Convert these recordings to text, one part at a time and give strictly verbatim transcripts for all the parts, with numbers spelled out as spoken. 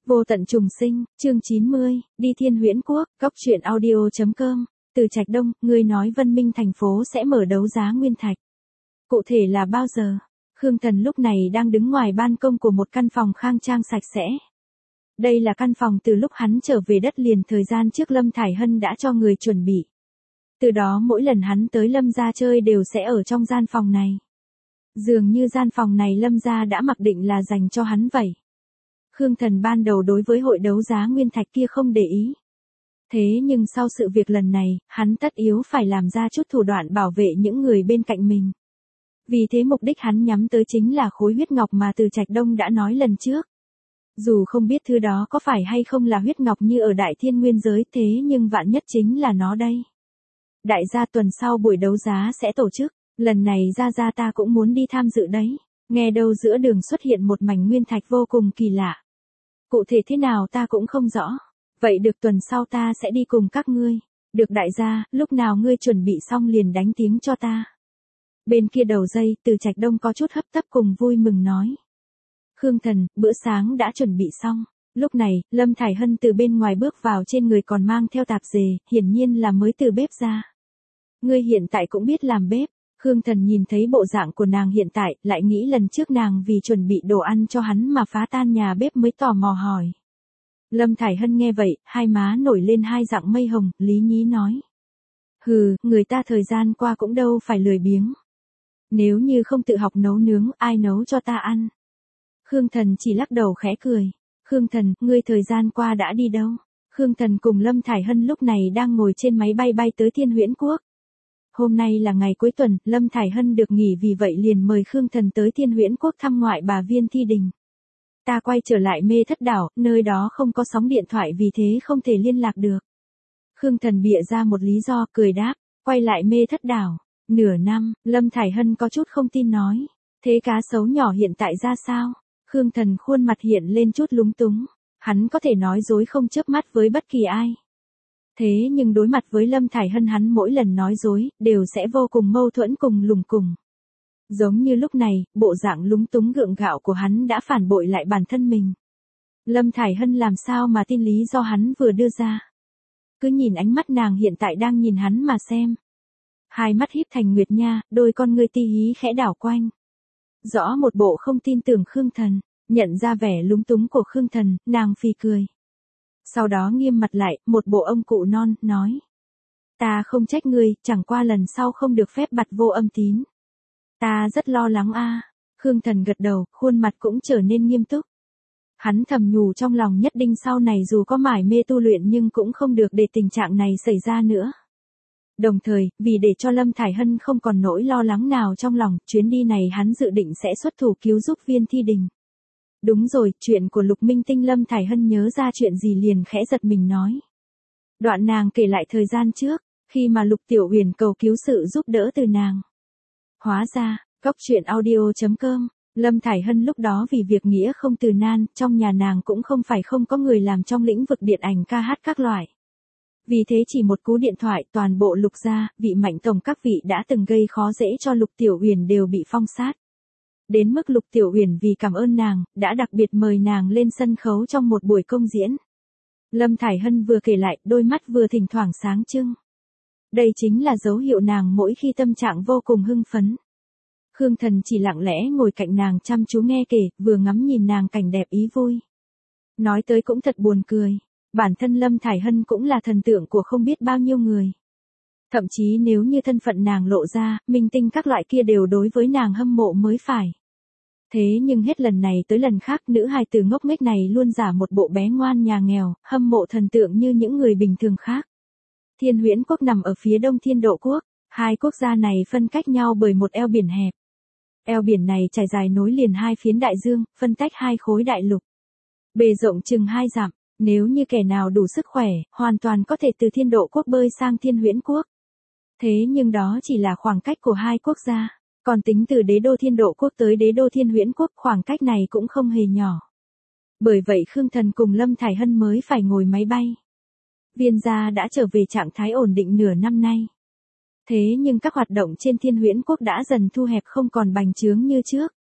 Vô tận trùng sinh, chương chín mươi, đi Thiên Huyễn Quốc, góc truyện audio.com, từ Trạch Đông, ngươi nói Vân Minh thành phố sẽ mở đấu giá nguyên thạch. Cụ thể là bao giờ? Khương Thần lúc này đang đứng ngoài ban công của một căn phòng khang trang sạch sẽ. Đây là căn phòng từ lúc hắn trở về đất liền thời gian trước Lâm Thải Hân đã cho người chuẩn bị. Từ đó mỗi lần hắn tới Lâm gia chơi đều sẽ ở trong gian phòng này. Dường như gian phòng này Lâm gia đã mặc định là dành cho hắn vậy. Khương Thần ban đầu đối với hội đấu giá nguyên thạch kia không để ý. Thế nhưng sau sự việc lần này, hắn tất yếu phải làm ra chút thủ đoạn bảo vệ những người bên cạnh mình. Vì thế mục đích hắn nhắm tới chính là khối huyết ngọc mà Từ Trạch Đông đã nói lần trước. Dù không biết thứ đó có phải hay không là huyết ngọc như ở Đại Thiên Nguyên giới, thế nhưng vạn nhất chính là nó đây. Đại gia tuần sau buổi đấu giá sẽ tổ chức, lần này gia gia ta cũng muốn đi tham dự đấy. Nghe đâu giữa đường xuất hiện một mảnh nguyên thạch vô cùng kỳ lạ. Cụ thể thế nào ta cũng không rõ. Vậy được, tuần sau ta sẽ đi cùng các ngươi. Được đại gia, lúc nào ngươi chuẩn bị xong liền đánh tiếng cho ta. Bên kia đầu dây, Từ Trạch Đông có chút hấp tấp cùng vui mừng nói. Khương Thần, bữa sáng đã chuẩn bị xong. Lúc này, Lâm Thải Hân từ bên ngoài bước vào, trên người còn mang theo tạp dề, hiển nhiên là mới từ bếp ra. Ngươi hiện tại cũng biết làm bếp. Khương Thần nhìn thấy bộ dạng của nàng hiện tại, lại nghĩ lần trước nàng vì chuẩn bị đồ ăn cho hắn mà phá tan nhà bếp mới tò mò hỏi. Lâm Thải Hân nghe vậy, hai má nổi lên hai dặng mây hồng, lý nhí nói. Hừ, người ta thời gian qua cũng đâu phải lười biếng. Nếu như không tự học nấu nướng, ai nấu cho ta ăn? Khương Thần chỉ lắc đầu khẽ cười. Khương Thần, ngươi thời gian qua đã đi đâu? Khương Thần cùng Lâm Thải Hân lúc này đang ngồi trên máy bay bay tới Thiên Huyễn Quốc. Hôm nay là ngày cuối tuần, Lâm Thải Hân được nghỉ, vì vậy liền mời Khương Thần tới Thiên Huyễn Quốc thăm ngoại bà Viên Thi Đình. Ta quay trở lại Mê Thất Đảo, nơi đó không có sóng điện thoại vì thế không thể liên lạc được. Khương Thần bịa ra một lý do, cười đáp, quay lại Mê Thất Đảo. Nửa năm, Lâm Thải Hân có chút không tin nói. Thế cá sấu nhỏ hiện tại ra sao? Khương Thần khuôn mặt hiện lên chút lúng túng. Hắn có thể nói dối không chớp mắt với bất kỳ ai. Thế nhưng đối mặt với Lâm Thải Hân, hắn mỗi lần nói dối, đều sẽ vô cùng mâu thuẫn cùng lùng cùng. Giống như lúc này, bộ dạng lúng túng gượng gạo của hắn đã phản bội lại bản thân mình. Lâm Thải Hân làm sao mà tin lý do hắn vừa đưa ra. Cứ nhìn ánh mắt nàng hiện tại đang nhìn hắn mà xem. Hai mắt híp thành nguyệt nha, đôi con ngươi ti hí khẽ đảo quanh. Rõ một bộ không tin tưởng Khương Thần, nhận ra vẻ lúng túng của Khương Thần, nàng phì cười. Sau đó nghiêm mặt lại, một bộ ông cụ non, nói. Ta không trách ngươi, chẳng qua lần sau không được phép bặt vô âm tín. Ta rất lo lắng a. À. Khương Thần gật đầu, khuôn mặt cũng trở nên nghiêm túc. Hắn thầm nhủ trong lòng nhất định sau này dù có mải mê tu luyện nhưng cũng không được để tình trạng này xảy ra nữa. Đồng thời, vì để cho Lâm Thải Hân không còn nỗi lo lắng nào trong lòng, chuyến đi này hắn dự định sẽ xuất thủ cứu giúp Viên Thi Đình. Đúng rồi, chuyện của Lục Minh Tinh. Lâm Thải Hân nhớ ra chuyện gì liền khẽ giật mình nói. Đoạn nàng kể lại thời gian trước, khi mà Lục Tiểu Uyển cầu cứu sự giúp đỡ từ nàng. Hóa ra, góc truyện audio.com, Lâm Thải Hân lúc đó vì việc nghĩa không từ nan, trong nhà nàng cũng không phải không có người làm trong lĩnh vực điện ảnh ca hát các loại. Vì thế chỉ một cú điện thoại, toàn bộ Lục gia, vị mạnh tổng các vị đã từng gây khó dễ cho Lục Tiểu Uyển đều bị phong sát. Đến mức Lục Tiểu Uyển vì cảm ơn nàng, đã đặc biệt mời nàng lên sân khấu trong một buổi công diễn. Lâm Thải Hân vừa kể lại, đôi mắt vừa thỉnh thoảng sáng trưng. Đây chính là dấu hiệu nàng mỗi khi tâm trạng vô cùng hưng phấn. Khương Thần chỉ lặng lẽ ngồi cạnh nàng chăm chú nghe kể, vừa ngắm nhìn nàng cảnh đẹp ý vui. Nói tới cũng thật buồn cười. Bản thân Lâm Thải Hân cũng là thần tượng của không biết bao nhiêu người. Thậm chí nếu như thân phận nàng lộ ra, minh tinh các loại kia đều đối với nàng hâm mộ mới phải. Thế nhưng hết lần này tới lần khác, nữ hài tử ngốc nghếch này luôn giả một bộ bé ngoan nhà nghèo, hâm mộ thần tượng như những người bình thường khác. Thiên Huyễn Quốc nằm ở phía đông Thiên Độ Quốc, hai quốc gia này phân cách nhau bởi một eo biển hẹp. Eo biển này trải dài nối liền hai phiến đại dương, phân tách hai khối đại lục. Bề rộng chừng hai dặm. Nếu như kẻ nào đủ sức khỏe, hoàn toàn có thể từ Thiên Độ Quốc bơi sang Thiên Huyễn Quốc. Thế nhưng đó chỉ là khoảng cách của hai quốc gia, còn tính từ đế đô Thiên Độ Quốc tới đế đô Thiên Huyễn Quốc, khoảng cách này cũng không hề nhỏ. Bởi vậy Khương Thần cùng Lâm Thải Hân mới phải ngồi máy bay. Viên gia đã trở về trạng thái ổn định nửa năm nay. Thế nhưng các hoạt động trên Thiên Huyễn Quốc đã dần thu hẹp, không còn bành trướng như trước.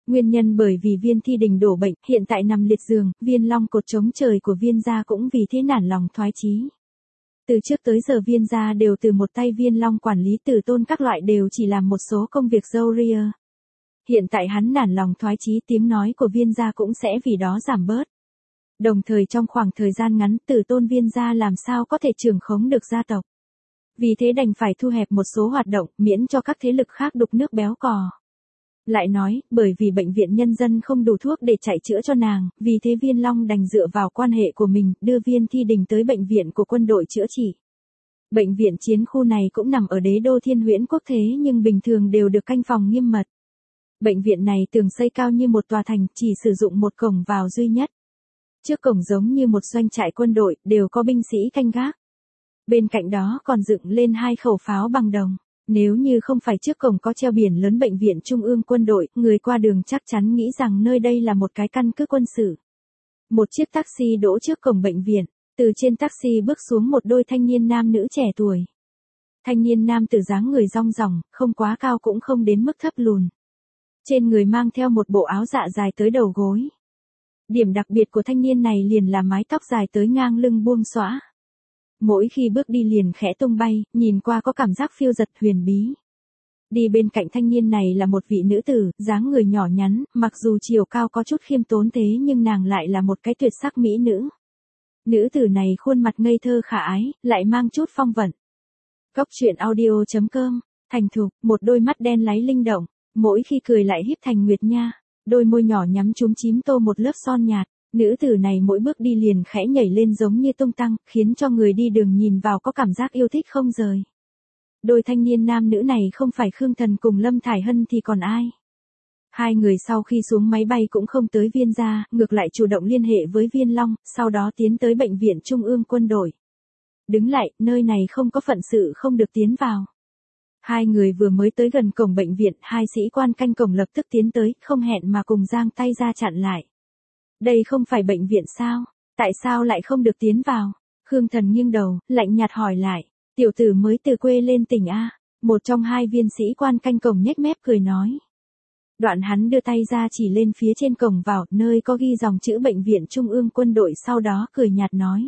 Nguyên nhân bởi vì Viên Thi Đình đổ bệnh, hiện tại nằm liệt giường, Viên Long cột trống trời của Viên gia cũng vì thế nản lòng thoái chí. Từ trước tới giờ Viên gia đều từ một tay Viên Long quản lý, Tử Tôn các loại đều chỉ làm một số công việc râu ria. Hiện tại hắn nản lòng thoái chí, tiếng nói của Viên gia cũng sẽ vì đó giảm bớt. Đồng thời trong khoảng thời gian ngắn, Tử Tôn Viên gia làm sao có thể trưởng khống được gia tộc. Vì thế đành phải thu hẹp một số hoạt động, miễn cho các thế lực khác đục nước béo cò. Lại nói, bởi vì bệnh viện nhân dân không đủ thuốc để chạy chữa cho nàng, vì thế Viên Long đành dựa vào quan hệ của mình, đưa Viên Thi Đình tới bệnh viện của quân đội chữa trị. Bệnh viện chiến khu này cũng nằm ở đế đô Thiên Huyễn Quốc thế nhưng bình thường đều được canh phòng nghiêm mật. Bệnh viện này tường xây cao như một tòa thành, chỉ sử dụng một cổng vào duy nhất. Trước cổng giống như một doanh trại quân đội, đều có binh sĩ canh gác. Bên cạnh đó còn dựng lên hai khẩu pháo bằng đồng. Nếu như không phải trước cổng có treo biển lớn bệnh viện Trung ương quân đội, người qua đường chắc chắn nghĩ rằng nơi đây là một cái căn cứ quân sự. Một chiếc taxi đỗ trước cổng bệnh viện, từ trên taxi bước xuống một đôi thanh niên nam nữ trẻ tuổi. Thanh niên nam tử dáng người rong ròng, không quá cao cũng không đến mức thấp lùn. Trên người mang theo một bộ áo dạ dài tới đầu gối. Điểm đặc biệt của thanh niên này liền là mái tóc dài tới ngang lưng buông xõa. Mỗi khi bước đi liền khẽ tung bay, nhìn qua có cảm giác phiêu dật huyền bí. Đi bên cạnh thanh niên này là một vị nữ tử, dáng người nhỏ nhắn, mặc dù chiều cao có chút khiêm tốn thế nhưng nàng lại là một cái tuyệt sắc mỹ nữ. Nữ tử này khuôn mặt ngây thơ khả ái, lại mang chút phong vận. Góc truyện audio chấm com, thành thục, một đôi mắt đen láy linh động, mỗi khi cười lại híp thành nguyệt nha, đôi môi nhỏ nhắm chúm chím tô một lớp son nhạt. Nữ tử này mỗi bước đi liền khẽ nhảy lên giống như tung tăng, khiến cho người đi đường nhìn vào có cảm giác yêu thích không rời. Đôi thanh niên nam nữ này không phải Khương Thần cùng Lâm Thải Hân thì còn ai. Hai người sau khi xuống máy bay cũng không tới Viên gia, ngược lại chủ động liên hệ với Viên Long, sau đó tiến tới bệnh viện Trung ương quân đội. Đứng lại, nơi này không có phận sự không được tiến vào. Hai người vừa mới tới gần cổng bệnh viện, hai sĩ quan canh cổng lập tức tiến tới, không hẹn mà cùng giang tay ra chặn lại. Đây không phải bệnh viện sao? Tại sao lại không được tiến vào? Khương Thần nghiêng đầu, lạnh nhạt hỏi lại. Tiểu tử mới từ quê lên tỉnh A. Một trong hai viên sĩ quan canh cổng nhếch mép cười nói. Đoạn hắn đưa tay ra chỉ lên phía trên cổng vào, nơi có ghi dòng chữ bệnh viện Trung ương quân đội, sau đó cười nhạt nói.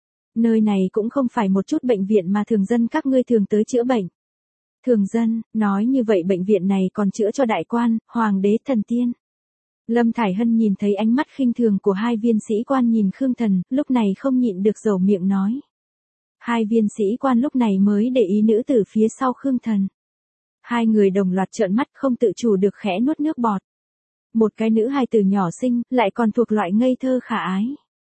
Nơi này cũng không phải một chút bệnh viện mà thường dân các ngươi thường tới chữa bệnh. Thường dân, nói như vậy bệnh viện này còn chữa cho đại quan, hoàng đế, thần tiên. Lâm Thải Hân nhìn thấy ánh mắt khinh thường của hai viên sĩ quan nhìn Khương Thần, lúc này không nhịn được dầu miệng nói. Hai viên sĩ quan lúc này mới để ý nữ tử phía sau Khương Thần. Hai người đồng loạt trợn mắt không tự chủ được khẽ nuốt nước bọt. Một cái nữ hài tử nhỏ xinh, lại còn thuộc loại ngây thơ khả ái.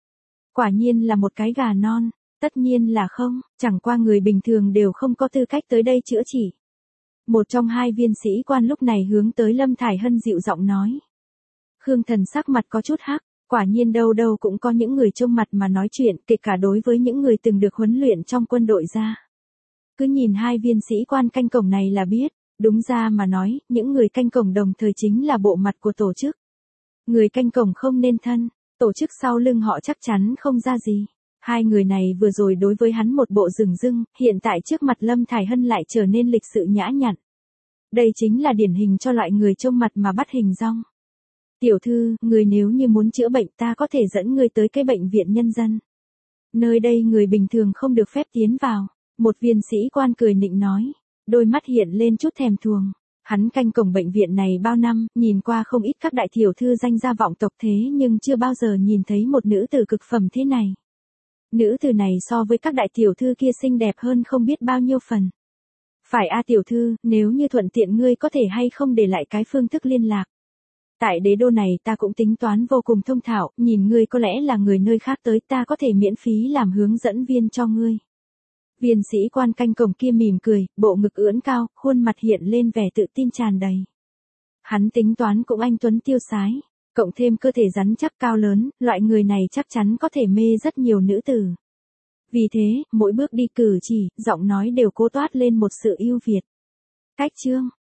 Quả nhiên là một cái gà non, tất nhiên là không, chẳng qua người bình thường đều không có tư cách tới đây chữa trị. Một trong hai viên sĩ quan lúc này hướng tới Lâm Thải Hân dịu giọng nói. Khương Thần sắc mặt có chút hắc, quả nhiên đâu đâu cũng có những người trông mặt mà nói chuyện, kể cả đối với những người từng được huấn luyện trong quân đội ra. Cứ nhìn hai viên sĩ quan canh cổng này là biết, đúng ra mà nói, những người canh cổng đồng thời chính là bộ mặt của tổ chức. Người canh cổng không nên thân, tổ chức sau lưng họ chắc chắn không ra gì. Hai người này vừa rồi đối với hắn một bộ rừng rưng, hiện tại trước mặt Lâm Thải Hân lại trở nên lịch sự nhã nhặn. Đây chính là điển hình cho loại người trông mặt mà bắt hình dong. Tiểu thư, người nếu như muốn chữa bệnh ta có thể dẫn người tới cái bệnh viện nhân dân. Nơi đây người bình thường không được phép tiến vào. Một viên sĩ quan cười nịnh nói. Đôi mắt hiện lên chút thèm thuồng. Hắn canh cổng bệnh viện này bao năm, nhìn qua không ít các đại tiểu thư danh gia vọng tộc thế nhưng chưa bao giờ nhìn thấy một nữ tử cực phẩm thế này. Nữ tử này so với các đại tiểu thư kia xinh đẹp hơn không biết bao nhiêu phần. Phải a tiểu thư, nếu như thuận tiện ngươi có thể hay không để lại cái phương thức liên lạc. Tại đế đô này ta cũng tính toán vô cùng thông thạo, nhìn ngươi có lẽ là người nơi khác tới ta có thể miễn phí làm hướng dẫn viên cho ngươi. Viên sĩ quan canh cổng kia mỉm cười, bộ ngực ưỡn cao, khuôn mặt hiện lên vẻ tự tin tràn đầy. Hắn tính toán cũng anh tuấn tiêu sái, cộng thêm cơ thể rắn chắc cao lớn, loại người này chắc chắn có thể mê rất nhiều nữ tử. Vì thế, mỗi bước đi cử chỉ, giọng nói đều cố toát lên một sự ưu việt. Cách chương